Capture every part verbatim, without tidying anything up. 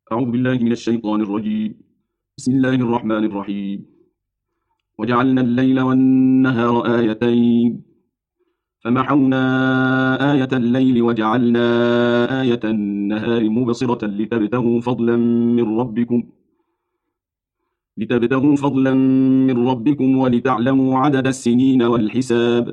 أعوذ بالله من الشيطان الرجيم. بسم الله الرحمن الرحيم. وجعلنا الليل والنهار آيتين فمحونا آية الليل وجعلنا آية النهار مبصرة لتبتغوا فضلا من ربكم لتبتغوا فضلا من ربكم ولتعلموا عدد السنين والحساب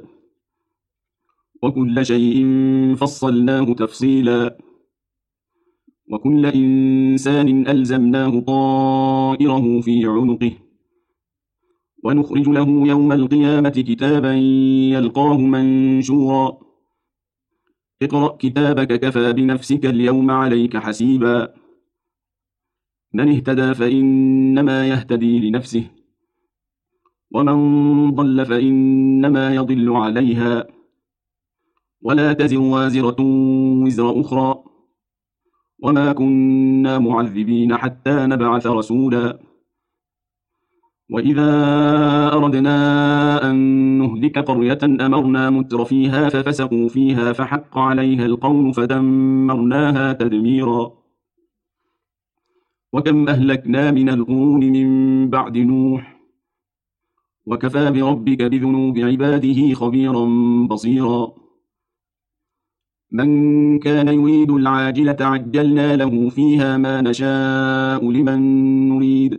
وكل شيء فصلناه تفصيلا وكل إنسان ألزمناه طائره في عنقه ونخرج له يوم القيامة كتابا يلقاه منشورا اقرأ كتابك كفى بنفسك اليوم عليك حسيبا من اهتدى فإنما يهتدي لنفسه ومن ضل فإنما يضل عليها ولا تزر وازرة وزر أخرى وما كنا معذبين حتى نبعث رسولا وإذا أردنا أن نهلك قرية أمرنا متر فيها ففسقوا فيها فحق عليها القول فدمرناها تدميرا وكم أهلكنا من القرون من بعد نوح وكفى بربك بذنوب عباده خبيرا بصيرا من كان يريد العاجلة عجلنا له فيها ما نشاء لمن نريد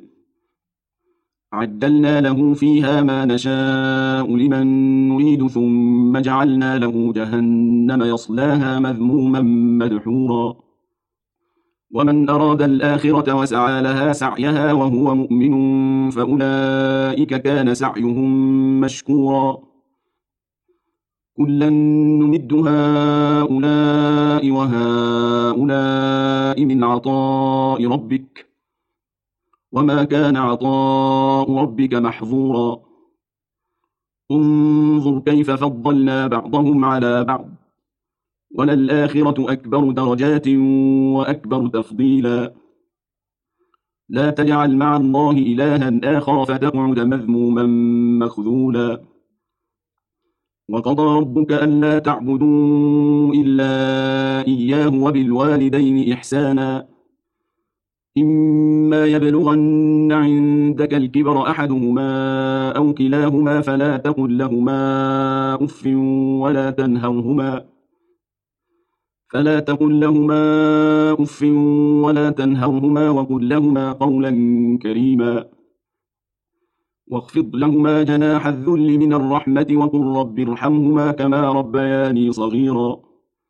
عجلنا له فيها ما نشاء لمن نريد ثم جعلنا له جهنم يصلاها مذموما مدحورا ومن أراد الآخرة وسعى لها سعيها وهو مؤمن فأولئك كان سعيهم مشكورا كلا نمد هؤلاء وهؤلاء من عطاء ربك وما كان عطاء ربك محظورا انظر كيف فضلنا بعضهم على بعض وللآخرة أكبر درجات وأكبر تفضيلا لا تجعل مع الله إلها آخر فتقعد مذموما مخذولا وقضى ربك ألا تعبدوا إلا إياه وبالوالدين إحسانا إما يبلغن عندك الكبر أحدهما أو كلاهما فلا تقل لهما أف ولا تنهرهما فلا تقل لهما أف ولا تنهرهما وقل لهما قولا كريما واخفض لهما جناح الذل من الرحمة وقل رب ارحمهما كما ربياني صغيرا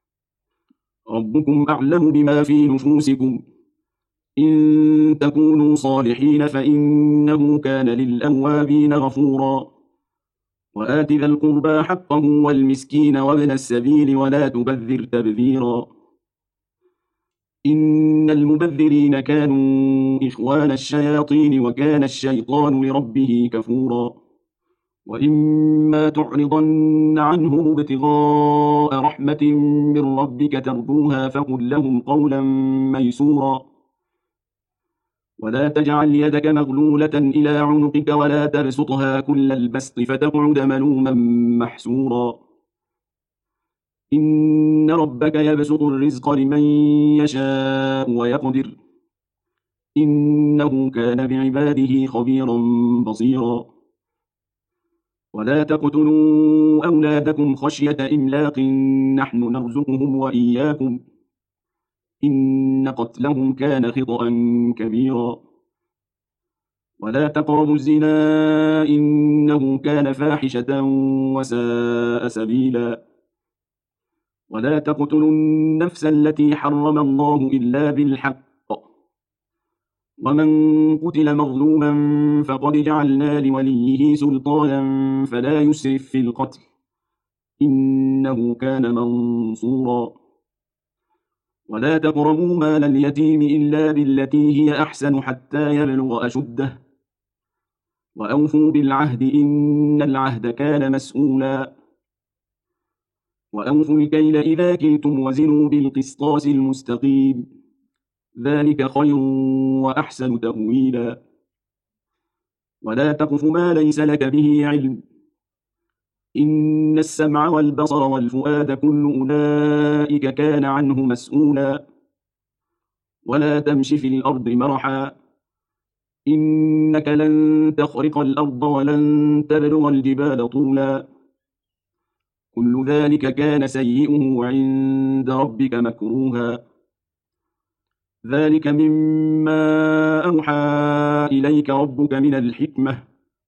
ربكم أعلم بما في نفوسكم إن تكونوا صالحين فإنه كان للأوابين غفورا وآت ذا القربى حقه والمسكين وابن السبيل ولا تبذر تبذيرا إن المبذرين كانوا إخوان الشياطين وكان الشيطان لربه كفورا وإما تعرضن عنهم ابتغاء رحمة من ربك ترجوها فقل لهم قولا ميسورا ولا تجعل يدك مغلولة إلى عنقك ولا تبسطها كل البسط فتقعد ملوما محسورا إن ربك يبسط الرزق لمن يشاء ويقدر إنه كان بعباده خبيرا بصيرا ولا تقتلوا أولادكم خشية إملاق نحن نرزقهم وإياكم إن قتلهم كان خطأ كبيرا ولا تقربوا الزنا إنه كان فاحشة وساء سبيلا ولا تقتلوا النفس التي حرم الله إلا بالحق ومن قتل مظلوما فقد جعلنا لوليه سلطانا فلا يسرف في القتل إنه كان منصورا ولا تقربوا مال اليتيم إلا بالتي هي أحسن حتى يبلغ أشده وأوفوا بالعهد إن العهد كان مسؤولا وأوفوا الكيل إذا كلتم وزنوا بالقسطاس المستقيم ذلك خير وأحسن تأويلا ولا تقف ما ليس لك به علم إن السمع والبصر والفؤاد كل أولئك كان عنه مسؤولا ولا تمش في الأرض مرحا إنك لن تخرق الأرض ولن تبلغ الجبال طولا كل ذلك كان سيئه عند ربك مكروها ذلك مما أوحى إليك ربك من الحكمة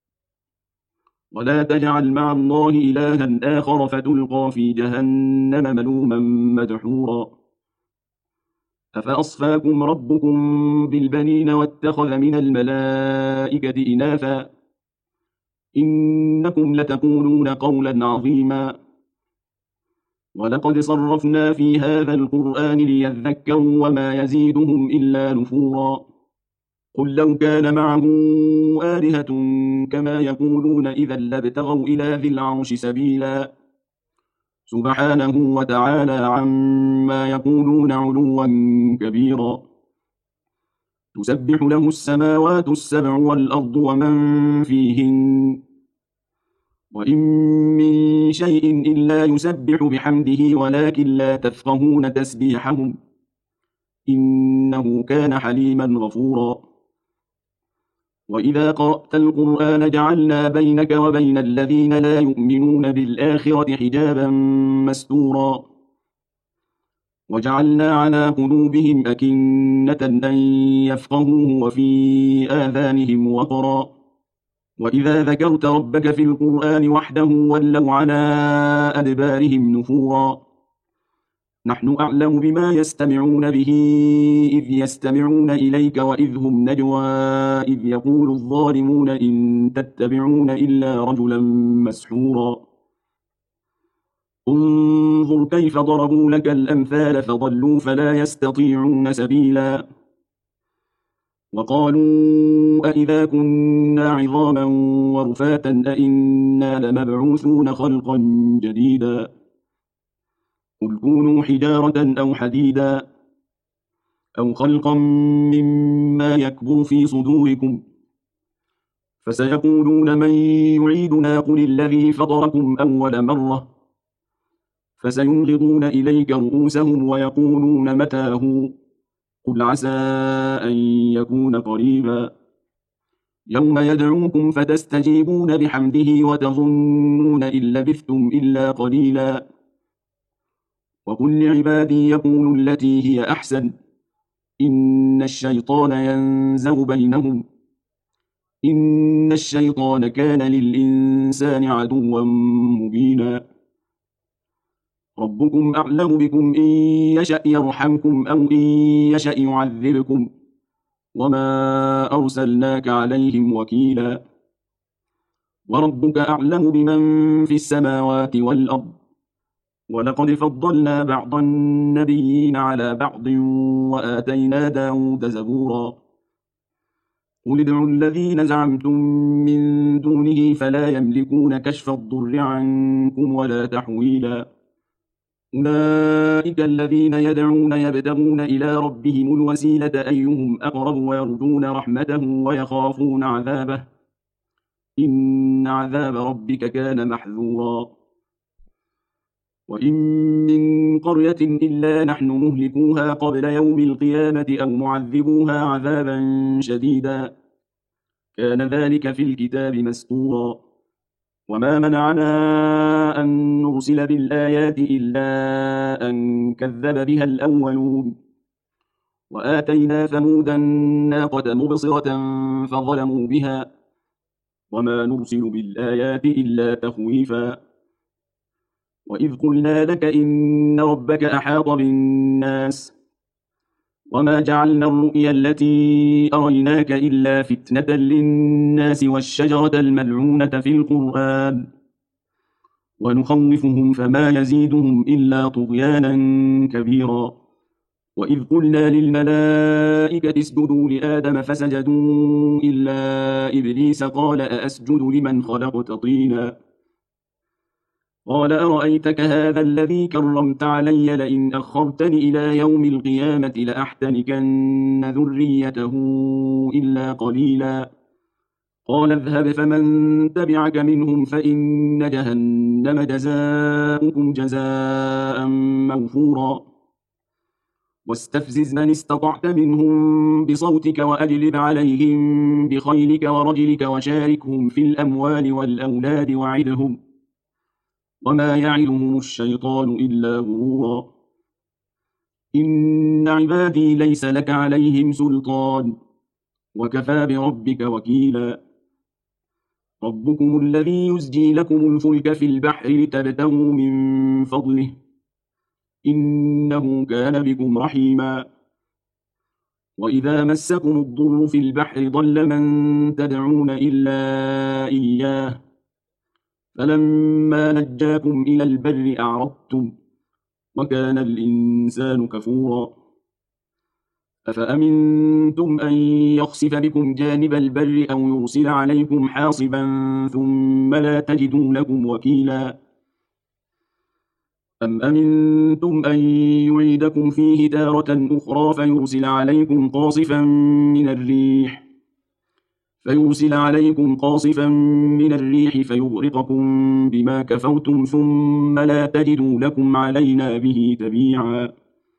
ولا تجعل مع الله إلها آخر فتلقى في جهنم ملوما مدحورا أفأصفاكم ربكم بالبنين واتخذ من الملائكة إناثا إنكم لتقولون قولا عظيما ولقد صرفنا في هذا القرآن ليذكروا وما يزيدهم إلا نفورا قل لو كان معه آلهة كما يقولون إذا لابتغوا إلى ذي العرش سبيلا سبحانه وتعالى عما يقولون علوا كبيرا تسبح له السماوات السبع والأرض ومن فيهن وإن من شيء إلا يسبح بحمده ولكن لا تفقهون تسبيحهم إنه كان حليما غفورا وإذا قرأت القرآن جعلنا بينك وبين الذين لا يؤمنون بالآخرة حجابا مستورا وجعلنا على قلوبهم أكنة أن يفقهوه وفي آذانهم وقرا وإذا ذكرت ربك في القرآن وحده ولوا على أدبارهم نفورا نحن أعلم بما يستمعون به إذ يستمعون إليك وإذ هم نجوى إذ يقول الظالمون إن تتبعون إلا رجلا مسحورا انظر كيف ضربوا لك الأمثال فضلوا فلا يستطيعون سبيلا وقالوا أئذا كنا عظاما ورفاتا أئنا لمبعوثون خلقا جديدا قل كونوا حجارة أو حديدا أو خلقا مما يكبر في صدوركم فسيقولون من يعيدنا قل الذي فطركم أول مرة فسينغضون إليك رؤوسهم ويقولون متاه قل عسى أن يكون قريبا يوم يدعوكم فتستجيبون بحمده وتظنون إن لبثتم إلا قليلا وقل لعبادي يقولوا التي هي أحسن إن الشيطان ينزغ بينهم إن الشيطان كان للإنسان عدوا مبينا ربكم أعلم بكم إن يشأ يرحمكم أو إن يشأ يعذبكم وما أرسلناك عليهم وكيلا وربك أعلم بمن في السماوات والأرض ولقد فضلنا بعض النبيين على بعض وآتينا داود زبورا قل ادعوا الذين زعمتم من دونه فلا يملكون كشف الضر عنكم ولا تحويلا أولئك الذين يدعون يبتغون إلى ربهم الوسيلة أيهم أقرب ويرجون رحمته ويخافون عذابه إن عذاب ربك كان محذورا وإن من قرية إلا نحن مهلكوها قبل يوم القيامة أو معذبوها عذابا شديدا كان ذلك في الكتاب مسطورا وما منعنا أن نرسل بالآيات إلا أن كذب بها الأولون وآتينا ثمود الناقة مبصرة فظلموا بها وما نرسل بالآيات إلا تخويفا وإذ قلنا لك إن ربك أحاط بالناس وما جعلنا الرؤيا التي أريناك إلا فتنة للناس والشجرة الملعونة في القرآن ونخوفهم فما يزيدهم إلا طغيانا كبيرا وإذ قلنا للملائكة اسجدوا لآدم فسجدوا إلا إبليس قال أأسجد لمن خلقت طينا قال أرأيتك هذا الذي كرمت علي لئن أخرتني إلى يوم القيامة لأحتنكن ذريته إلا قليلا قال اذهب فمن تبعك منهم فإن جهنم جزاؤكم جزاء موفورا واستفزز من استطعت منهم بصوتك وأجلب عليهم بخيلك ورجلك وشاركهم في الأموال والأولاد وعدهم وما يعدهم الشيطان إلا غرورا إن عبادي ليس لك عليهم سلطان وكفى بربك وكيلا ربكم الذي يزجي لكم الفلك في البحر لتبتغوا من فضله إنه كان بكم رحيما وإذا مسكم الضر في البحر ضل من تدعون إلا إياه فلما نجاكم إلى البر أعرضتم وكان الإنسان كفورا أفأمنتم أن يخسف بكم جانب البر أو يرسل عليكم حاصبا ثم لا تجدوا لكم وكيلا أم أمنتم أن يعيدكم فيه تارة أخرى فيرسل عليكم قاصفا من الريح فيرسل عليكم قاصفا من الريح فيغرقكم بما كفرتم ثم لا تجدوا لكم علينا به تبيعا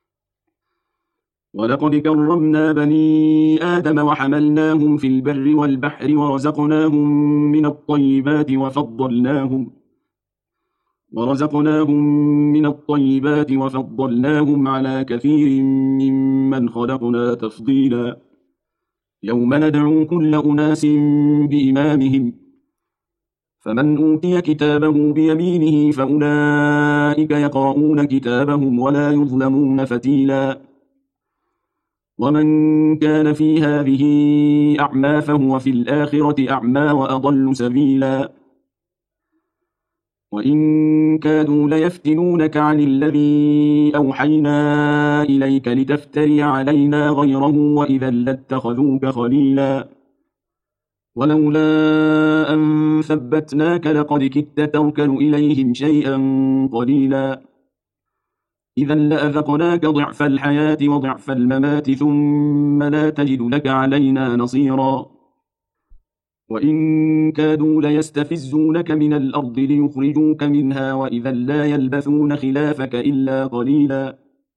ولقد كرمنا بني آدم وحملناهم في البر والبحر ورزقناهم من الطيبات وفضلناهم ورزقناهم من الطيبات وفضلناهم على كثير ممن خلقنا تفضيلا يوم ندعو كل أناس بإمامهم فمن أوتي كتابه بيمينه فأولئك يقرؤون كتابهم ولا يظلمون فتيلا ومن كان في هذه أعمى فهو في الآخرة أعمى وأضل سبيلا وإن كادوا ليفتنونك عن الذي أوحينا إليك لتفتري علينا غيره وإذا لاتخذوك خليلا ولولا أن ثبتناك لقد كدت تركن إليهم شيئا قليلا إذا لأذقناك ضعف الحياة وضعف الممات ثم لا تجد لك علينا نصيرا وإن كادوا ليستفزونك من الأرض ليخرجوك منها وإذا لا يلبثون خلافك إلا قليلا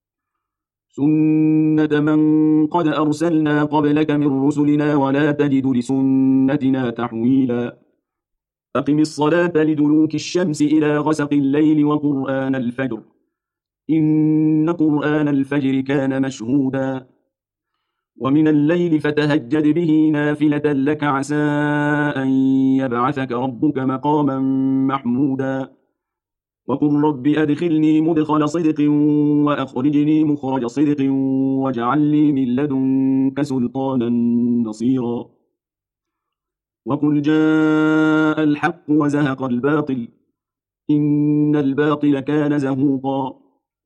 سنة من قد أرسلنا قبلك من رسلنا ولا تجد لسنتنا تحويلا أقم الصلاة لدلوك الشمس إلى غسق الليل وقرآن الفجر إن قرآن الفجر كان مشهودا ومن الليل فتهجد به نافلة لك عسى أن يبعثك ربك مقاما محمودا وقل رب أدخلني مدخل صدق وأخرجني مخرج صدق واجعل لي من لدنك سلطانا نصيرا وقل جاء الحق وزهق الباطل إن الباطل كان زهوقا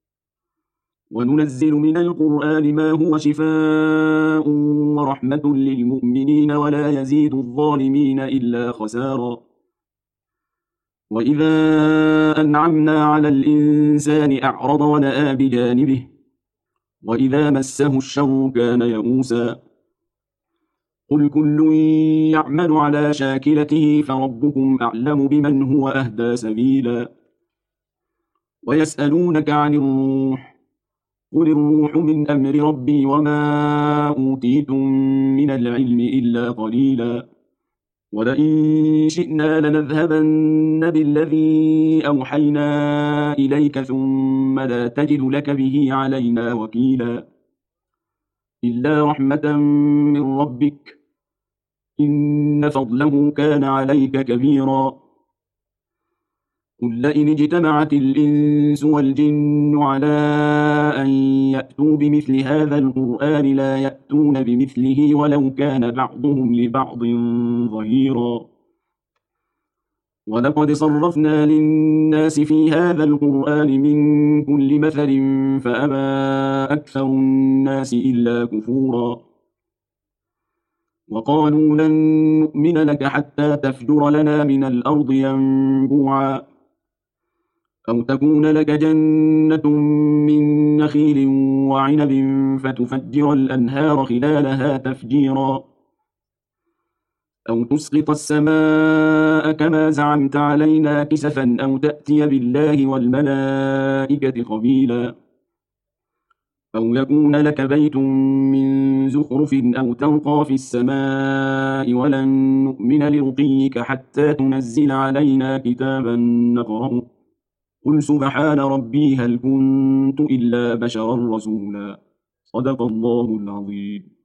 وننزل من القرآن ما هو شفاء ورحمة للمؤمنين ولا يزيد الظالمين إلا خسارا وإذا أنعمنا على الإنسان أعرض ونأى بجانبه وإذا مسه الشر كان يئوسا قل كل يعمل على شاكلته فربكم أعلم بمن هو أهدى سبيلا ويسألونك عن الروح قل الروح من أمر ربي وما أوتيتم من العلم إلا قليلا ولئن شئنا لنذهبن بالذي أوحينا إليك ثم لا تجد لك به علينا وكيلا إلا رحمة من ربك إن فضله كان عليك كبيرا قل لئن اجتمعت الإنس والجن على أن يأتوا بمثل هذا القرآن لا يأتون بمثله ولو كان بعضهم لبعض ظهيرا ولقد صرفنا للناس في هذا القرآن من كل مثل فأبى أكثر الناس إلا كفورا وقالوا لن نؤمن لك حتى تفجر لنا من الأرض ينبوعا أو تكون لك جنة من نخيل وعنب فتفجر الأنهار خلالها تفجيرا أو تسقط السماء كما زعمت علينا كسفا أو تأتي بالله والملائكة قبيلا أو يكون لك بيت من زخرف أو ترقى في السماء ولن نؤمن لرقيك حتى تنزل علينا كتابا نقرأه قل سبحان ربي هل كنت إلا بشرا رسولا صدق الله العظيم.